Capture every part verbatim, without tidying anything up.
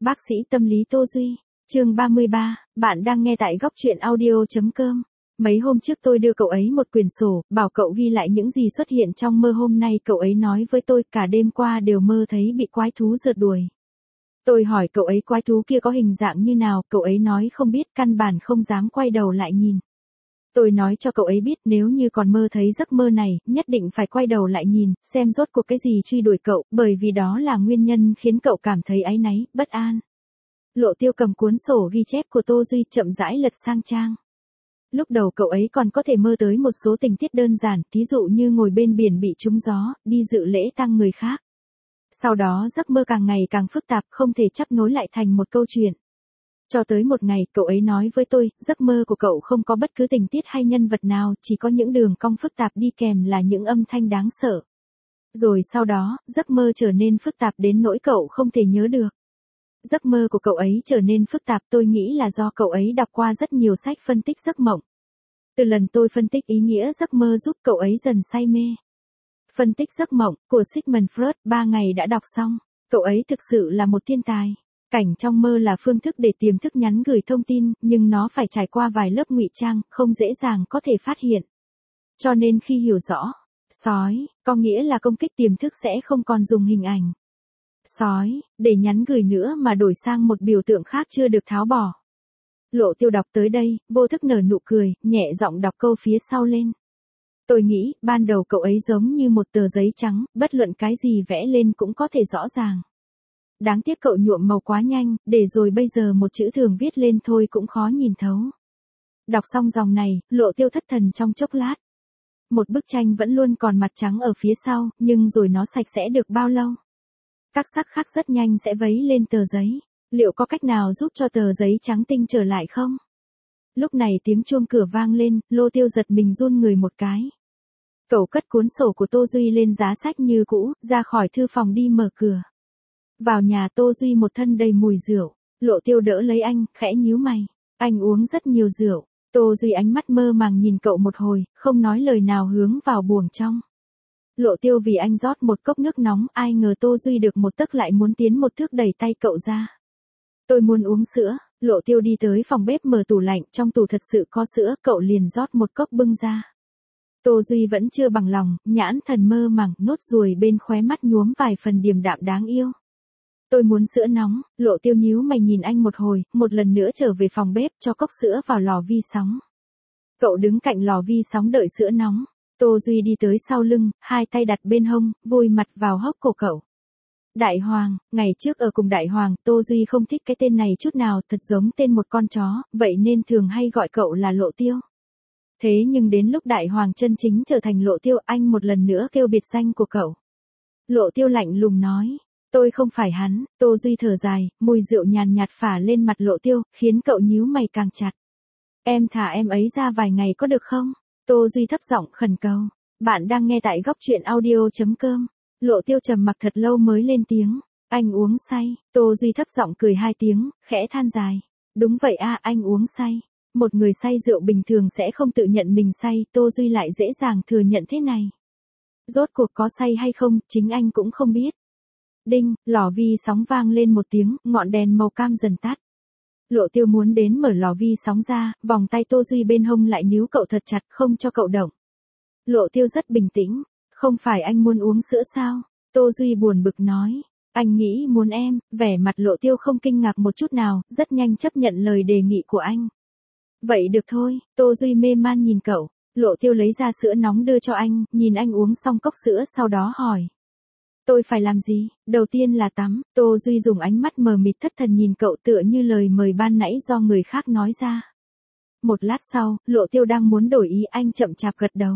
Bác sĩ tâm lý Tô Duy. Chương ba mươi ba, bạn đang nghe tại góc truyện audio.com. Mấy hôm trước tôi đưa cậu ấy một quyển sổ, bảo cậu ghi lại những gì xuất hiện trong mơ hôm nay. Cậu ấy nói với tôi cả đêm qua đều mơ thấy bị quái thú rượt đuổi. Tôi hỏi cậu ấy quái thú kia có hình dạng như nào, cậu ấy nói không biết, căn bản không dám quay đầu lại nhìn. Tôi nói cho cậu ấy biết nếu như còn mơ thấy giấc mơ này, nhất định phải quay đầu lại nhìn, xem rốt cuộc cái gì truy đuổi cậu, bởi vì đó là nguyên nhân khiến cậu cảm thấy áy náy, bất an. Lộ Tiêu cầm cuốn sổ ghi chép của Tô Duy chậm rãi lật sang trang. Lúc đầu cậu ấy còn có thể mơ tới một số tình tiết đơn giản, thí dụ như ngồi bên biển bị trúng gió, đi dự lễ tang người khác. Sau đó giấc mơ càng ngày càng phức tạp, không thể chắp nối lại thành một câu chuyện. Cho tới một ngày, cậu ấy nói với tôi, giấc mơ của cậu không có bất cứ tình tiết hay nhân vật nào, chỉ có những đường cong phức tạp đi kèm là những âm thanh đáng sợ. Rồi sau đó, giấc mơ trở nên phức tạp đến nỗi cậu không thể nhớ được. Giấc mơ của cậu ấy trở nên phức tạp, tôi nghĩ là do cậu ấy đọc qua rất nhiều sách phân tích giấc mộng. Từ lần tôi phân tích ý nghĩa giấc mơ giúp cậu ấy dần say mê. Phân tích giấc mộng của Sigmund Freud, ba ngày đã đọc xong, cậu ấy thực sự là một thiên tài. Cảnh trong mơ là phương thức để tiềm thức nhắn gửi thông tin, nhưng nó phải trải qua vài lớp ngụy trang, không dễ dàng có thể phát hiện. Cho nên khi hiểu rõ, sói, có nghĩa là công kích tiềm thức sẽ không còn dùng hình ảnh sói, để nhắn gửi nữa mà đổi sang một biểu tượng khác chưa được tháo bỏ. Lộ Tiêu đọc tới đây, vô thức nở nụ cười, nhẹ giọng đọc câu phía sau lên. Tôi nghĩ, ban đầu cậu ấy giống như một tờ giấy trắng, bất luận cái gì vẽ lên cũng có thể rõ ràng. Đáng tiếc cậu nhuộm màu quá nhanh, để rồi bây giờ một chữ thường viết lên thôi cũng khó nhìn thấu. Đọc xong dòng này, Lộ Tiêu thất thần trong chốc lát. Một bức tranh vẫn luôn còn mặt trắng ở phía sau, nhưng rồi nó sạch sẽ được bao lâu? Các sắc khác rất nhanh sẽ vấy lên tờ giấy. Liệu có cách nào giúp cho tờ giấy trắng tinh trở lại không? Lúc này tiếng chuông cửa vang lên, Lộ Tiêu giật mình run người một cái. Cậu cất cuốn sổ của Tô Duy lên giá sách như cũ, ra khỏi thư phòng đi mở cửa. Vào nhà Tô Duy một thân đầy mùi rượu, Lộ Tiêu đỡ lấy anh, khẽ nhíu mày. Anh uống rất nhiều rượu. Tô Duy ánh mắt mơ màng nhìn cậu một hồi, không nói lời nào hướng vào buồng trong. Lộ Tiêu vì anh rót một cốc nước nóng, ai ngờ Tô Duy được một tấc lại muốn tiến một thước đẩy tay cậu ra. Tôi muốn uống sữa. Lộ Tiêu đi tới phòng bếp mở tủ lạnh, trong tủ thật sự có sữa, cậu liền rót một cốc bưng ra. Tô Duy vẫn chưa bằng lòng, nhãn thần mơ màng, nốt ruồi bên khóe mắt nhuốm vài phần điềm đạm đáng yêu. Tôi muốn sữa nóng. Lộ Tiêu nhíu mày nhìn anh một hồi, một lần nữa trở về phòng bếp cho cốc sữa vào lò vi sóng. Cậu đứng cạnh lò vi sóng đợi sữa nóng. Tô Duy đi tới sau lưng, hai tay đặt bên hông, vùi mặt vào hốc cổ cậu. Đại Hoàng, ngày trước ở cùng Đại Hoàng, Tô Duy không thích cái tên này chút nào, thật giống tên một con chó, vậy nên thường hay gọi cậu là Lộ Tiêu. Thế nhưng đến lúc Đại Hoàng chân chính trở thành Lộ Tiêu, anh một lần nữa kêu biệt danh của cậu. Lộ Tiêu lạnh lùng nói, tôi không phải hắn. Tô Duy thở dài, mùi rượu nhàn nhạt phả lên mặt Lộ Tiêu, khiến cậu nhíu mày càng chặt. Em thả em ấy ra vài ngày có được không? Tô Duy thấp giọng khẩn cầu. Bạn đang nghe tại góc truyện audio.com. Lộ Tiêu trầm mặc thật lâu mới lên tiếng. Anh uống say. Tô Duy thấp giọng cười hai tiếng, khẽ than dài. Đúng vậy a, anh uống say. Một người say rượu bình thường sẽ không tự nhận mình say, Tô Duy lại dễ dàng thừa nhận thế này. Rốt cuộc có say hay không, chính anh cũng không biết. Đinh, lò vi sóng vang lên một tiếng, ngọn đèn màu cam dần tắt. Lộ Tiêu muốn đến mở lò vi sóng ra, vòng tay Tô Duy bên hông lại níu cậu thật chặt, không cho cậu động. Lộ Tiêu rất bình tĩnh. Không phải anh muốn uống sữa sao? Tô Duy buồn bực nói. Anh nghĩ muốn em. Vẻ mặt Lộ Tiêu không kinh ngạc một chút nào, rất nhanh chấp nhận lời đề nghị của anh. Vậy được thôi. Tô Duy mê man nhìn cậu. Lộ Tiêu lấy ra sữa nóng đưa cho anh, nhìn anh uống xong cốc sữa sau đó hỏi. Tôi phải làm gì? Đầu tiên là tắm. Tô Duy dùng ánh mắt mờ mịt thất thần nhìn cậu tựa như lời mời ban nãy do người khác nói ra. Một lát sau, Lộ Tiêu đang muốn đổi ý, anh chậm chạp gật đầu.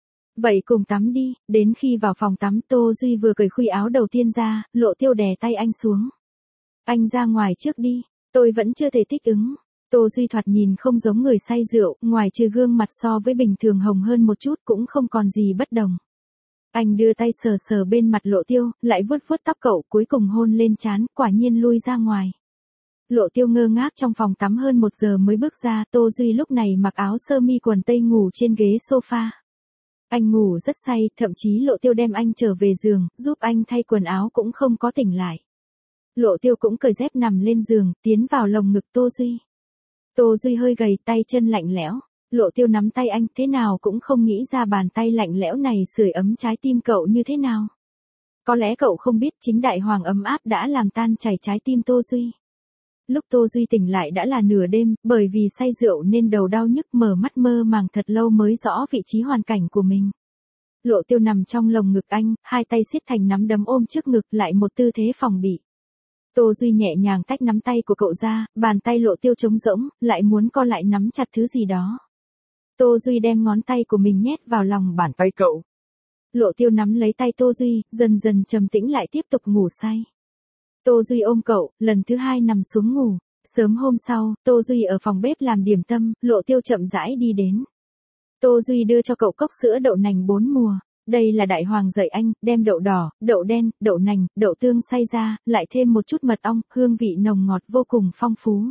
Vậy cùng tắm đi. Đến khi vào phòng tắm, Tô Duy vừa cởi khuy áo đầu tiên ra, Lộ Tiêu đè tay anh xuống. Anh ra ngoài trước đi. Tôi vẫn chưa thể thích ứng. Tô Duy thoạt nhìn không giống người say rượu, ngoài trừ gương mặt so với bình thường hồng hơn một chút cũng không còn gì bất đồng. Anh đưa tay sờ sờ bên mặt Lộ Tiêu, lại vuốt vuốt tóc cậu, cuối cùng hôn lên trán, quả nhiên lui ra ngoài. Lộ Tiêu ngơ ngác trong phòng tắm hơn một giờ mới bước ra, Tô Duy lúc này mặc áo sơ mi quần tây ngủ trên ghế sofa. Anh ngủ rất say, thậm chí Lộ Tiêu đem anh trở về giường, giúp anh thay quần áo cũng không có tỉnh lại. Lộ Tiêu cũng cởi dép nằm lên giường, tiến vào lồng ngực Tô Duy. Tô Duy hơi gầy, tay chân lạnh lẽo. Lộ Tiêu nắm tay anh, thế nào cũng không nghĩ ra bàn tay lạnh lẽo này sưởi ấm trái tim cậu như thế nào. Có lẽ cậu không biết chính đại hoàng ấm áp đã làm tan chảy trái tim Tô Duy. Lúc Tô Duy tỉnh lại đã là nửa đêm, bởi vì say rượu nên đầu đau nhức, mở mắt mơ màng thật lâu mới rõ vị trí hoàn cảnh của mình. Lộ Tiêu nằm trong lồng ngực anh, hai tay siết thành nắm đấm ôm trước ngực, lại một tư thế phòng bị. Tô Duy nhẹ nhàng tách nắm tay của cậu ra, bàn tay Lộ Tiêu trống rỗng, lại muốn co lại nắm chặt thứ gì đó. Tô Duy đem ngón tay của mình nhét vào lòng bàn tay cậu. Lộ Tiêu nắm lấy tay Tô Duy, dần dần trầm tĩnh lại tiếp tục ngủ say. Tô Duy ôm cậu, lần thứ hai nằm xuống ngủ. Sớm hôm sau, Tô Duy ở phòng bếp làm điểm tâm, Lộ Tiêu chậm rãi đi đến. Tô Duy đưa cho cậu cốc sữa đậu nành bốn mùa. Đây là đại hoàng dạy anh, đem đậu đỏ, đậu đen, đậu nành, đậu tương xay ra, lại thêm một chút mật ong, hương vị nồng ngọt vô cùng phong phú.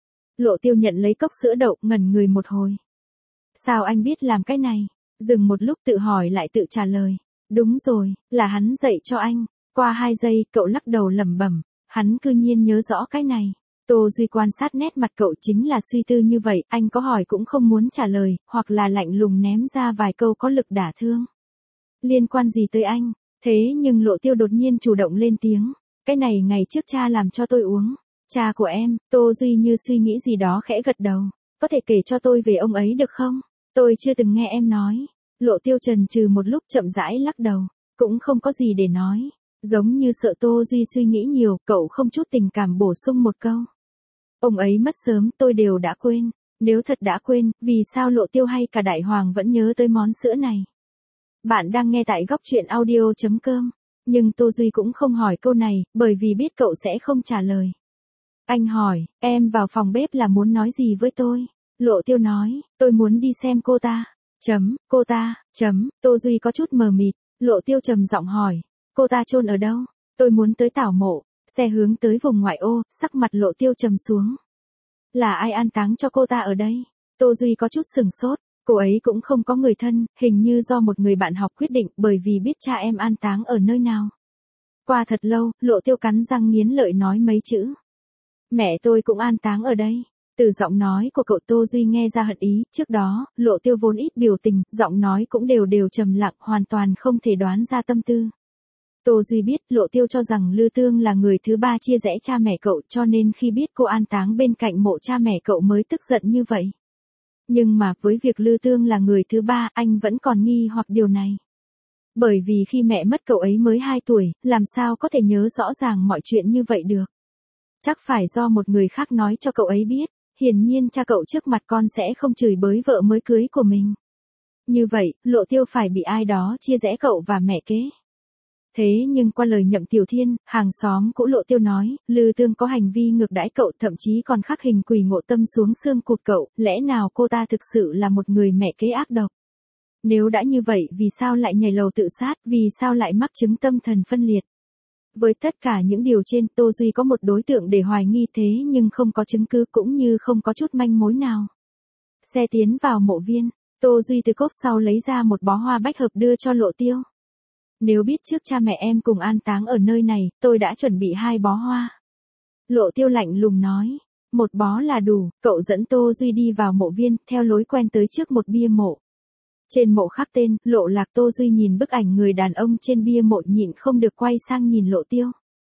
Lộ Tiêu nhận lấy cốc sữa đậu, ngẩn người một hồi. Sao anh biết làm cái này? Dừng một lúc tự hỏi lại tự trả lời. Đúng rồi, là hắn dạy cho anh. Qua hai giây, cậu lắc đầu lẩm bẩm, hắn cư nhiên nhớ rõ cái này. Tô Duy quan sát nét mặt cậu chính là suy tư như vậy, anh có hỏi cũng không muốn trả lời, hoặc là lạnh lùng ném ra vài câu có lực đả thương. Liên quan gì tới anh? Thế nhưng Lộ Tiêu đột nhiên chủ động lên tiếng. Cái này ngày trước cha làm cho tôi uống. Cha của em. Tô Duy như suy nghĩ gì đó khẽ gật đầu. Có thể kể cho tôi về ông ấy được không? Tôi chưa từng nghe em nói. Lộ Tiêu chần chừ một lúc chậm rãi lắc đầu. Cũng không có gì để nói. Giống như sợ Tô Duy suy nghĩ nhiều, cậu không chút tình cảm bổ sung một câu. Ông ấy mất sớm, tôi đều đã quên. Nếu thật đã quên, vì sao Lộ Tiêu hay cả đại hoàng vẫn nhớ tới món sữa này? Bạn đang nghe tại góc chuyện audio chấm com. Nhưng Tô Duy cũng không hỏi câu này, bởi vì biết cậu sẽ không trả lời. Anh hỏi, em vào phòng bếp là muốn nói gì với tôi? Lộ Tiêu nói, tôi muốn đi xem cô ta. Chấm, cô ta, chấm, Tô Duy có chút mờ mịt. Lộ Tiêu trầm giọng hỏi, cô ta chôn ở đâu? Tôi muốn tới tảo mộ. Xe hướng tới vùng ngoại ô, sắc mặt Lộ Tiêu trầm xuống. Là ai an táng cho cô ta ở đây? Tô Duy có chút sửng sốt. Cô ấy cũng không có người thân, hình như do một người bạn học quyết định, bởi vì biết cha em an táng ở nơi nào. Qua thật lâu, Lộ Tiêu cắn răng nghiến lợi nói mấy chữ. Mẹ tôi cũng an táng ở đây. Từ giọng nói của cậu Tô Duy nghe ra hận ý, trước đó, Lộ Tiêu vốn ít biểu tình, giọng nói cũng đều đều trầm lặng, hoàn toàn không thể đoán ra tâm tư. Tô Duy biết, Lộ Tiêu cho rằng Lư Tương là người thứ ba chia rẽ cha mẹ cậu, cho nên khi biết cô an táng bên cạnh mộ cha mẹ cậu mới tức giận như vậy. Nhưng mà với việc Lư Tương là người thứ ba, anh vẫn còn nghi hoặc điều này. Bởi vì khi mẹ mất cậu ấy mới hai tuổi, làm sao có thể nhớ rõ ràng mọi chuyện như vậy được. Chắc phải do một người khác nói cho cậu ấy biết, hiển nhiên cha cậu trước mặt con sẽ không chửi bới vợ mới cưới của mình. Như vậy, Lộ Tiêu phải bị ai đó chia rẽ cậu và mẹ kế. Thế nhưng qua lời Nhậm Tiểu Thiên, hàng xóm cũ Lộ Tiêu nói, Lư Tương có hành vi ngược đãi cậu, thậm chí còn khắc hình quỷ ngộ tâm xuống xương cụt cậu, lẽ nào cô ta thực sự là một người mẹ kế ác độc? Nếu đã như vậy, vì sao lại nhảy lầu tự sát, vì sao lại mắc chứng tâm thần phân liệt? Với tất cả những điều trên, Tô Duy có một đối tượng để hoài nghi, thế nhưng không có chứng cứ cũng như không có chút manh mối nào. Xe tiến vào mộ viên, Tô Duy từ cốp sau lấy ra một bó hoa bách hợp đưa cho Lộ Tiêu. Nếu biết trước cha mẹ em cùng an táng ở nơi này, tôi đã chuẩn bị hai bó hoa. Lộ Tiêu lạnh lùng nói, một bó là đủ. Cậu dẫn Tô Duy đi vào mộ viên, theo lối quen tới trước một bia mộ. Trên mộ khắc tên, Lộ Lạc. Tô Duy nhìn bức ảnh người đàn ông trên bia mộ nhịn không được quay sang nhìn Lộ Tiêu.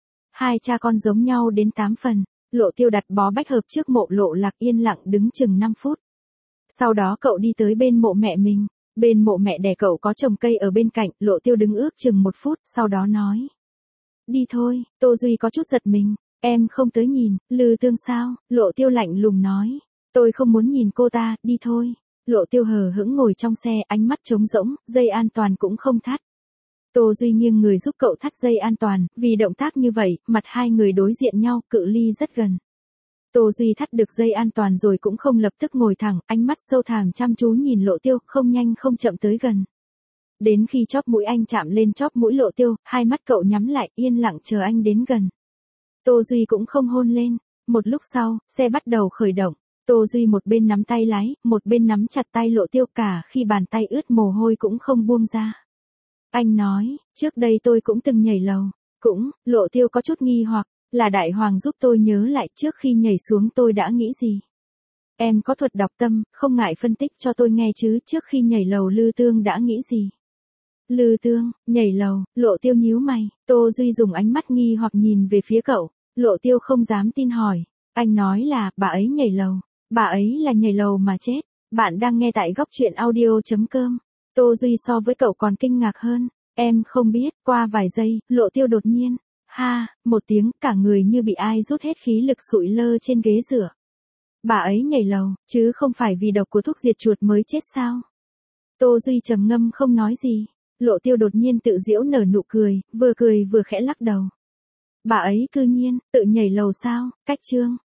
Hai cha con giống nhau đến tám phần. Lộ Tiêu đặt bó bách hợp trước mộ Lộ Lạc, yên lặng đứng chừng năm phút. Sau đó cậu đi tới bên mộ mẹ mình. Bên mộ mẹ đẻ cậu có trồng cây ở bên cạnh, Lộ Tiêu đứng ước chừng một phút, sau đó nói. Đi thôi. Tô Duy có chút giật mình. Em không tới nhìn, Lư Tương sao? Lộ Tiêu lạnh lùng nói. Tôi không muốn nhìn cô ta, đi thôi. Lộ Tiêu hờ hững ngồi trong xe, ánh mắt trống rỗng, dây an toàn cũng không thắt. Tô Duy nghiêng người giúp cậu thắt dây an toàn, vì động tác như vậy, mặt hai người đối diện nhau, cự ly rất gần. Tô Duy thắt được dây an toàn rồi cũng không lập tức ngồi thẳng, ánh mắt sâu thẳm chăm chú nhìn Lộ Tiêu, không nhanh không chậm tới gần. Đến khi chóp mũi anh chạm lên chóp mũi Lộ Tiêu, hai mắt cậu nhắm lại, yên lặng chờ anh đến gần. Tô Duy cũng không hôn lên. Một lúc sau, xe bắt đầu khởi động. Tô Duy một bên nắm tay lái, một bên nắm chặt tay Lộ Tiêu, cả khi bàn tay ướt mồ hôi cũng không buông ra. Anh nói, trước đây tôi cũng từng nhảy lầu. Cũng, Lộ Tiêu có chút nghi hoặc, Là đại hoàng giúp tôi nhớ lại trước khi nhảy xuống tôi đã nghĩ gì. Em có thuật đọc tâm, không ngại phân tích cho tôi nghe chứ trước khi nhảy lầu Lư Tương đã nghĩ gì. Lư Tương, nhảy lầu, Lộ Tiêu nhíu mày, Tô Duy dùng ánh mắt nghi hoặc nhìn về phía cậu, Lộ Tiêu không dám tin hỏi, anh nói là, bà ấy nhảy lầu, bà ấy là nhảy lầu mà chết, bạn đang nghe tại góc truyện audio.com, Tô Duy so với cậu còn kinh ngạc hơn, em không biết, qua vài giây, Lộ Tiêu đột nhiên, ha, một tiếng, cả người như bị ai rút hết khí lực sụi lơ trên ghế rửa. Bà ấy nhảy lầu, chứ không phải vì độc của thuốc diệt chuột mới chết sao? Tô Duy trầm ngâm không nói gì. Lộ Tiêu đột nhiên tự giễu nở nụ cười, vừa cười vừa khẽ lắc đầu. Bà ấy cư nhiên, tự nhảy lầu sao, cách chương.